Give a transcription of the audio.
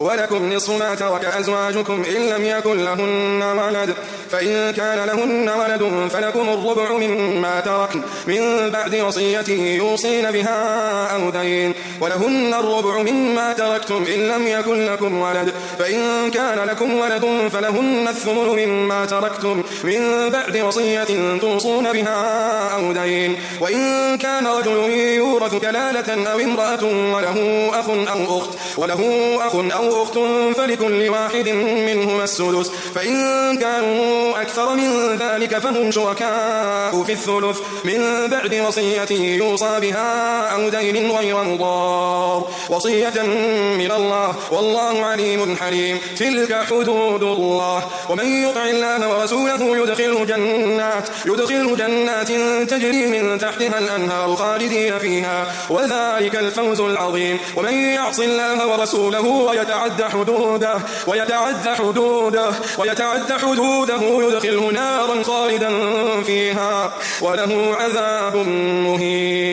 ولكم نصف ما ترك أزواجكم إن لم يكن لهن ولد، فإن كان لهن ولد فلكم الربع مما تركن من بعد وصية يوصين بها أو دين، ولهن الربع مما تركتم إن لم يكن لكم ولد، فإن كان لكم ولد فلهن الثمن مما تركتم من بعد وصية توصون بها أو دين، وإن كان رجل يورث كلالة أو امرأة وله أخ أو أخت فلكل واحد منهما السدس، فإن كانوا أكثر من ذلك فهم شركاء في الثلث من بعد وصية يوصى بها أو دين غير مضار، وصية من الله والله عليم حليم. تلك حدود الله، ومن يطع الله ورسوله يدخله جنات تجري من تحتها الأنهار خالدين فيها، وذلك الفوز العظيم. ومن يعص الله ورسوله ويتعد حدوده يدخله نارا خالدا فيها وله عذاب مهين.